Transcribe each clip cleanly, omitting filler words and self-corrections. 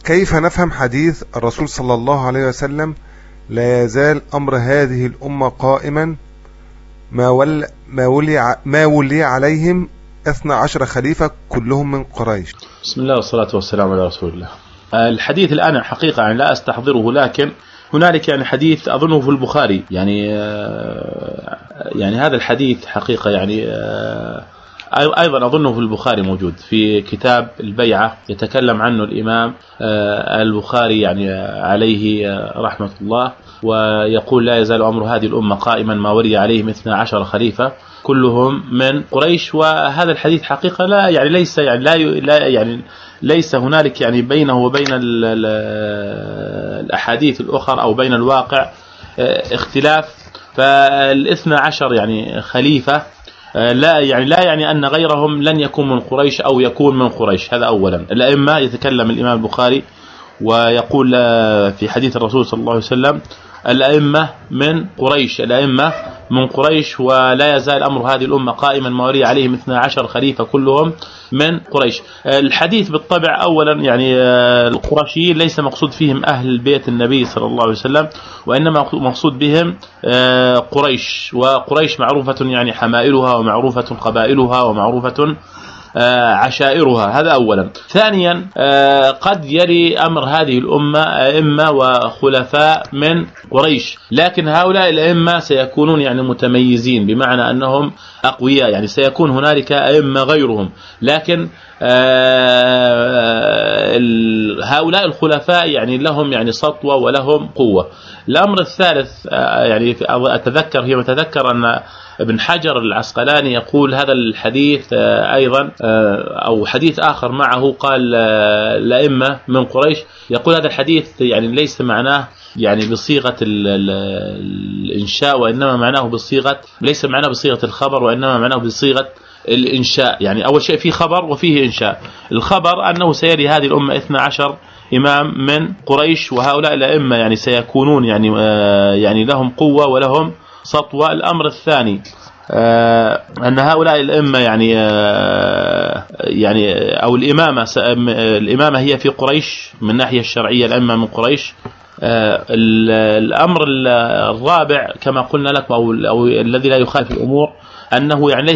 كيف نفهم حديث الرسول صلى الله عليه وسلم: لا يزال أمر هذه الأمة قائما ما ولي عليهم 12 خليفة كلهم من قريش؟ بسم الله والصلاة والسلام على رسول الله. الحديث الآن حقيقة يعني لا أستحضره، لكن هنالك يعني حديث أظنه في البخاري، يعني هذا الحديث حقيقة يعني أيضا أظنه في البخاري موجود في كتاب البيعة، يتكلم عنه الإمام البخاري يعني عليه رحمة الله، ويقول: لا يزال أمر هذه الأمة قائما ما ولي عليهم 12 خليفة كلهم من قريش. وهذا الحديث حقيقة لا يعني ليس يعني لا يعني ليس هنالك يعني بينه وبين الأحاديث الأخرى أو بين الواقع اختلاف. فالاثنى عشر يعني خليفة لا يعني أن غيرهم لن يكون من قريش أو يكون من قريش. هذا أولا. الأئمة يتكلم الإمام البخاري ويقول في حديث الرسول صلى الله عليه وسلم: الأئمة من قريش، الأئمة من قريش، ولا يزال أمر هذه الأمة قائما ما ولي عليهم 12 خليفة كلهم من قريش. الحديث بالطبع أولا يعني القرشيين ليس مقصود فيهم أهل بيت النبي صلى الله عليه وسلم، وإنما مقصود بهم قريش، وقريش معروفة يعني حمائلها ومعروفة قبائلها ومعروفة عشائرها. هذا أولا. ثانيا قد يلي أمر هذه الأمة أئمة وخلفاء من قريش، لكن هؤلاء الأئمة سيكونون يعني متميزين، بمعنى أنهم أقوياء، يعني سيكون هنالك أئمة غيرهم، لكن هؤلاء الخلفاء يعني لهم يعني سطوة ولهم قوة. الأمر الثالث يعني أتذكر فيما أتذكر أن ابن حجر العسقلاني يقول هذا الحديث أيضا أو حديث آخر معه، قال الأئمة من قريش، يقول هذا الحديث يعني ليس معناه يعني بصيغة الإنشاء، وإنما معناه بصيغة، ليس معناه بصيغة الخبر، وإنما معناه بصيغة الإنشاء. يعني أول شيء فيه خبر وفيه إنشاء. الخبر أنه سيري هذه الأمة 12 إمام من قريش، وهؤلاء الأئمة يعني سيكونون يعني لهم قوة ولهم سطوة. الأمر الثاني أن هؤلاء الأئمة يعني أو الإمامة هي في قريش من ناحية الشرعية، الأئمة من قريش. الأمر الرابع كما قلنا لك أو الذي لا يخالف الأمور، أنه يعني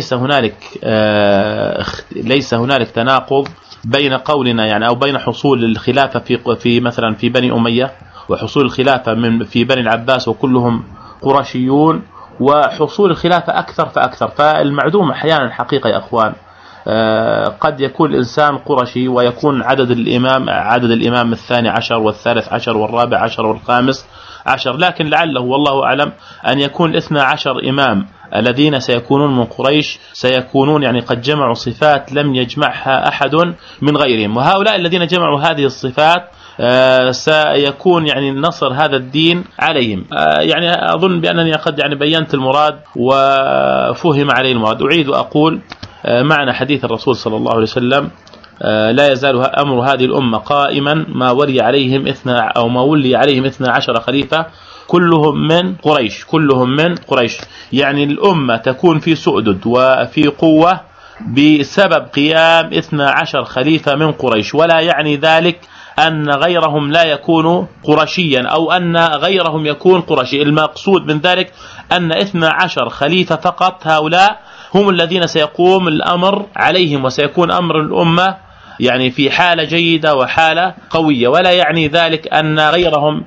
ليس هنالك تناقض بين قولنا يعني أو بين حصول الخلافة في مثلا في بني أمية، وحصول الخلافة في بني العباس وكلهم قرشيون، وحصول الخلافة أكثر فأكثر. فالمعدوم أحيانا حقيقة يا أخوان قد يكون الإنسان قرشي ويكون عدد الإمام الثاني عشر والثالث عشر والرابع عشر والخامس عشر، لكن لعله والله أعلم أن يكون 12 إمام الذين سيكونون من قريش سيكونون يعني قد جمعوا صفات لم يجمعها أحد من غيرهم، وهؤلاء الذين جمعوا هذه الصفات سيكون يعني نصر هذا الدين عليهم. يعني أظن بأنني قد يعني بينت المراد وفهم عليه المراد. أعيد وأقول معنى حديث الرسول صلى الله عليه وسلم: لا يزال أمر هذه الأمة قائما ما ولي عليهم 12 خليفة كلهم من قريش، كلهم من قريش. يعني الأمة تكون في سؤدد وفي قوة بسبب قيام 12 خليفة من قريش، ولا يعني ذلك أن غيرهم لا يكون قرشيا أو أن غيرهم يكون قرشي. المقصود من ذلك أن 12 خليفة فقط، هؤلاء هم الذين سيقوم الأمر عليهم، وسيكون أمر الأمة يعني في حالة جيدة وحالة قوية، ولا يعني ذلك أن غيرهم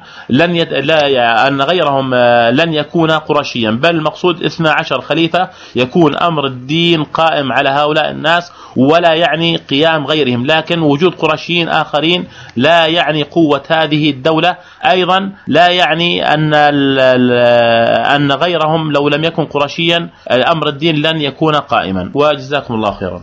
لن يكون قرشيا، بل المقصود 12 خليفة يكون أمر الدين قائم على هؤلاء الناس، ولا يعني قيام غيرهم. لكن وجود قرشيين آخرين لا يعني قوة هذه الدولة، أيضا لا يعني أن غيرهم لو لم يكن قرشيا أمر الدين لن يكون قائما. وجزاكم الله خيرا.